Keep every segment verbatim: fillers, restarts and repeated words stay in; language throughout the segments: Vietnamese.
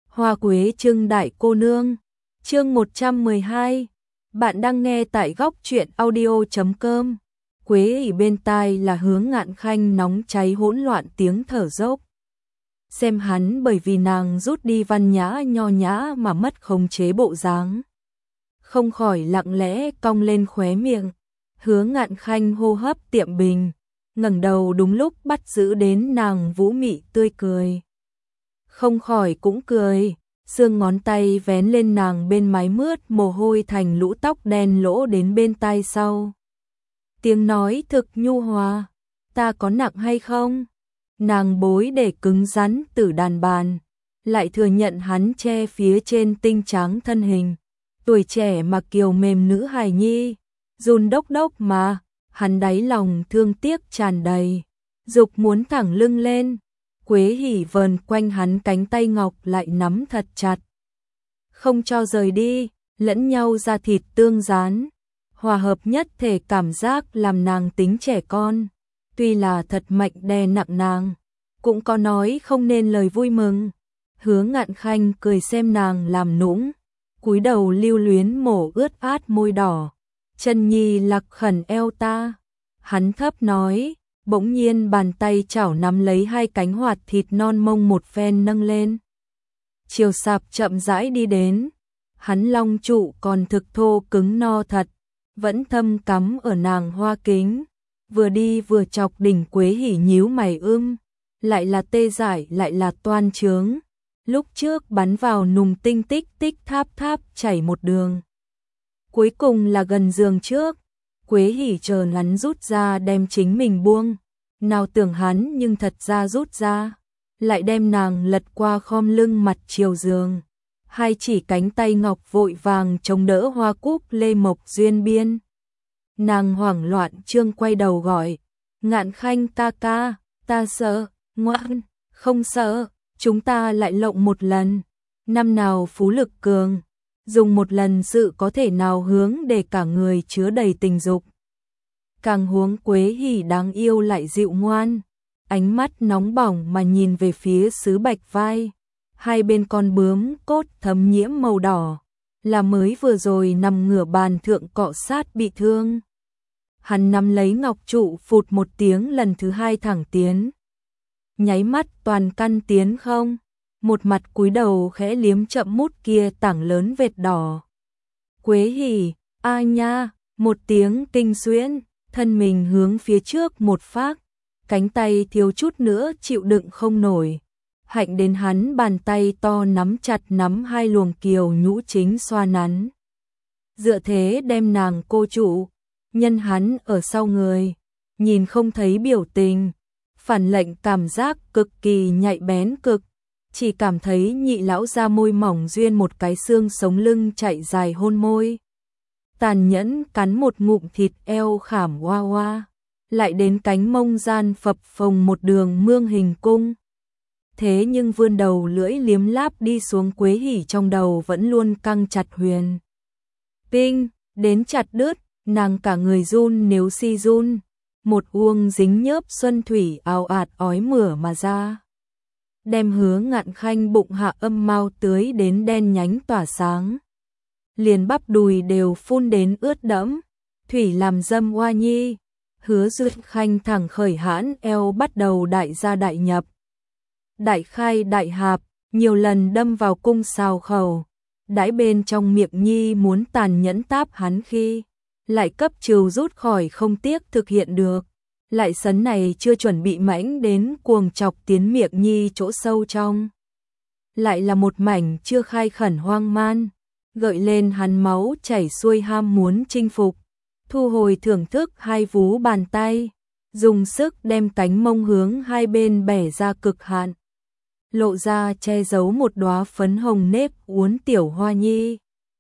Hoa quế trưng đại cô nương, chương một trăm mười hai. Bạn đang nghe tại góc truyện audio chấm com. Quế ỉ bên tai là Hướng Ngạn Khanh nóng cháy hỗn loạn tiếng thở dốc. Xem hắn bởi vì nàng rút đi văn nhã nho nhã mà mất khống chế bộ dáng. Không khỏi lặng lẽ cong lên khóe miệng. Hướng Ngạn Khanh hô hấp tiệm bình, ngẩng đầu đúng lúc bắt giữ đến nàng vũ mị tươi cười. Không khỏi cũng cười, xương ngón tay vén lên nàng bên mái mướt mồ hôi thành lũ tóc đen lỗ đến bên tai sau. Tiếng nói thực nhu hòa, ta có nặng hay không? Nàng bối để cứng rắn tử đàn bàn, lại thừa nhận hắn che phía trên tinh trắng thân hình. Tuổi trẻ mà kiều mềm nữ hài nhi, run đốc đốc mà, hắn đáy lòng thương tiếc tràn đầy, dục muốn thẳng lưng lên. Quế hỉ vờn quanh hắn cánh tay ngọc lại nắm thật chặt, không cho rời đi, lẫn nhau da thịt tương dán, hòa hợp nhất thể cảm giác làm nàng tính trẻ con. Tuy là thật mạnh đè nặng nàng, cũng có nói không nên lời vui mừng. Hướng Ngạn Khanh cười xem nàng làm nũng, cúi đầu lưu luyến mổ ướt át môi đỏ. Chân nhi lạc khẩn eo ta. Hắn thấp nói, bỗng nhiên bàn tay chảo nắm lấy hai cánh hoạt thịt non mông một phen nâng lên. Chiều sạp chậm rãi đi đến, hắn long trụ còn thực thô cứng no thật, vẫn thâm cắm ở nàng hoa kính, vừa đi vừa chọc đỉnh Quế hỉ nhíu mày ưm, lại là tê dại lại là toan trướng, lúc trước bắn vào nùng tinh tích tích tháp tháp chảy một đường. Cuối cùng là gần giường trước, Quế hỉ chờ hắn rút ra đem chính mình buông, nào tưởng hắn nhưng thật ra rút ra, lại đem nàng lật qua khom lưng mặt chiều giường, hai chỉ cánh tay ngọc vội vàng chống đỡ hoa cúc lê mộc duyên biên. Nàng hoảng loạn trương quay đầu gọi, Ngạn Khanh ca ca, ta sợ, ngoan, không sợ, chúng ta lại lộng một lần, năm nào phú lực cường, dùng một lần sự có thể nào hướng để cả người chứa đầy tình dục. Càng huống Quế hỉ đáng yêu lại dịu ngoan, ánh mắt nóng bỏng mà nhìn về phía sứ bạch vai, hai bên con bướm cốt thấm nhiễm màu đỏ, là mới vừa rồi nằm ngửa bàn thượng cọ sát bị thương. Hắn nắm lấy ngọc trụ phụt một tiếng lần thứ hai thẳng tiến. Nháy mắt toàn căn tiến không, một mặt cúi đầu khẽ liếm chậm mút kia tảng lớn vệt đỏ. Quế hỉ, a nha, một tiếng kinh xuyễn, thân mình hướng phía trước một phác, cánh tay thiếu chút nữa chịu đựng không nổi. Hạnh đến hắn bàn tay to nắm chặt nắm hai luồng kiều nhũ chính xoa nắn. Dựa thế đem nàng cô trụ, nhân hắn ở sau người, nhìn không thấy biểu tình, phản lệnh cảm giác cực kỳ nhạy bén cực, chỉ cảm thấy nhị lão ra môi mỏng duyên một cái xương sống lưng chạy dài hôn môi. Tàn nhẫn cắn một ngụm thịt eo khảm hoa hoa, lại đến cánh mông gian phập phồng một đường mương hình cung. Thế nhưng vươn đầu lưỡi liếm láp đi xuống Quế hỉ trong đầu vẫn luôn căng chặt huyền. Tinh, đến chặt đứt, nàng cả người run nếu si run, một uông dính nhớp xuân thủy ào ạt ói mửa mà ra. Đem Hướng Ngạn Khanh bụng hạ âm mau tưới đến đen nhánh tỏa sáng. Liền bắp đùi đều phun đến ướt đẫm, thủy làm dâm hoa nhi. Hứa Duyệt Khanh thẳng khởi hãn eo bắt đầu đại gia đại nhập. Đại khai đại hạp, nhiều lần đâm vào cung xào khẩu, đãi bên trong miệng nhi muốn tàn nhẫn táp hắn khi, lại cấp trừ rút khỏi không tiếc thực hiện được. Lại sấn này chưa chuẩn bị mãnh đến cuồng chọc tiến miệng nhi chỗ sâu trong. Lại là một mảnh chưa khai khẩn hoang man, gợi lên hắn máu chảy xuôi ham muốn chinh phục. Thu hồi thưởng thức hai vú bàn tay, dùng sức đem cánh mông hướng hai bên bẻ ra cực hạn, lộ ra che giấu một đóa phấn hồng nếp uốn tiểu hoa nhi.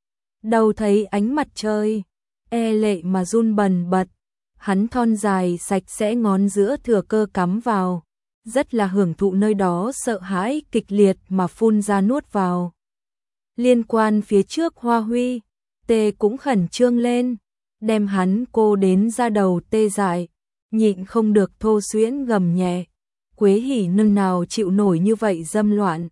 Đầu thấy ánh mặt trời, e lệ mà run bần bật, hắn thon dài sạch sẽ ngón giữa thừa cơ cắm vào, rất là hưởng thụ nơi đó sợ hãi kịch liệt mà phun ra nuốt vào. Liên quan phía trước Hoa Huy, tê cũng khẩn trương lên, đem hắn cô đến ra đầu tê dại, nhịn không được thô xuyễn gầm nhẹ. Quế hỉ nương nào chịu nổi như vậy dâm loạn,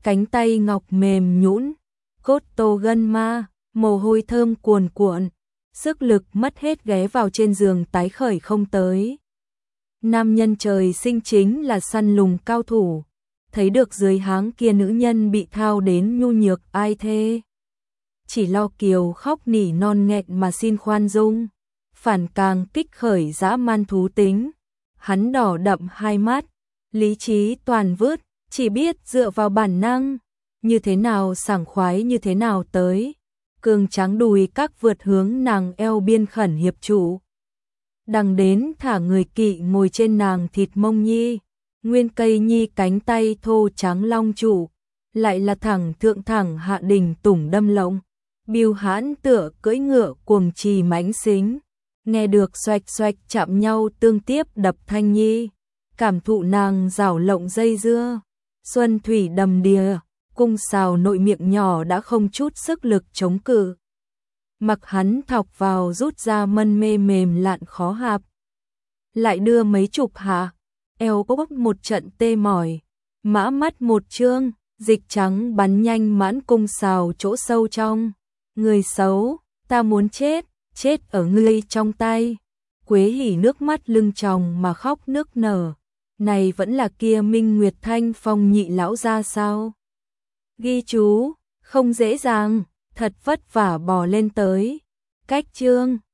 cánh tay ngọc mềm nhũn, cốt tô gân ma, mồ hôi thơm cuồn cuộn, sức lực mất hết ghé vào trên giường tái khởi không tới. Nam nhân trời sinh chính là săn lùng cao thủ, thấy được dưới háng kia nữ nhân bị thao đến nhu nhược ai thê. Chỉ lo kiều khóc nỉ non nghẹn mà xin khoan dung, phản càng kích khởi dã man thú tính. Hắn đỏ đậm hai mắt, lý trí toàn vứt, chỉ biết dựa vào bản năng, như thế nào sảng khoái như thế nào tới. Cường tráng đùi các vượt hướng nàng eo biên khẩn hiệp chủ. Đằng đến thả người kỵ ngồi trên nàng thịt mông nhi, nguyên cây nhi cánh tay thô trắng long trụ, lại là thẳng thượng thẳng hạ đỉnh tủng đâm lộng, biêu hãn tựa cưỡi ngựa cuồng trì mãnh xính, nghe được xoạch xoạch chạm nhau tương tiếp đập thanh nhi, cảm thụ nàng rảo lộng dây dưa, xuân thủy đầm đìa, cung xào nội miệng nhỏ đã không chút sức lực chống cự. Mặc hắn thọc vào rút ra mân mê mềm lạn khó hạp. Lại đưa mấy chục hạ, eo có bốc một trận tê mỏi, mã mắt một trương, dịch trắng bắn nhanh mãn cung xào chỗ sâu trong. Người xấu, ta muốn chết, chết ở ngươi trong tay. Quế hỉ nước mắt lưng tròng mà khóc nước nở. Này vẫn là kia Minh Nguyệt Thanh Phong nhị lão ra sao? Ghi chú, không dễ dàng, thật vất vả bò lên tới. Cách chương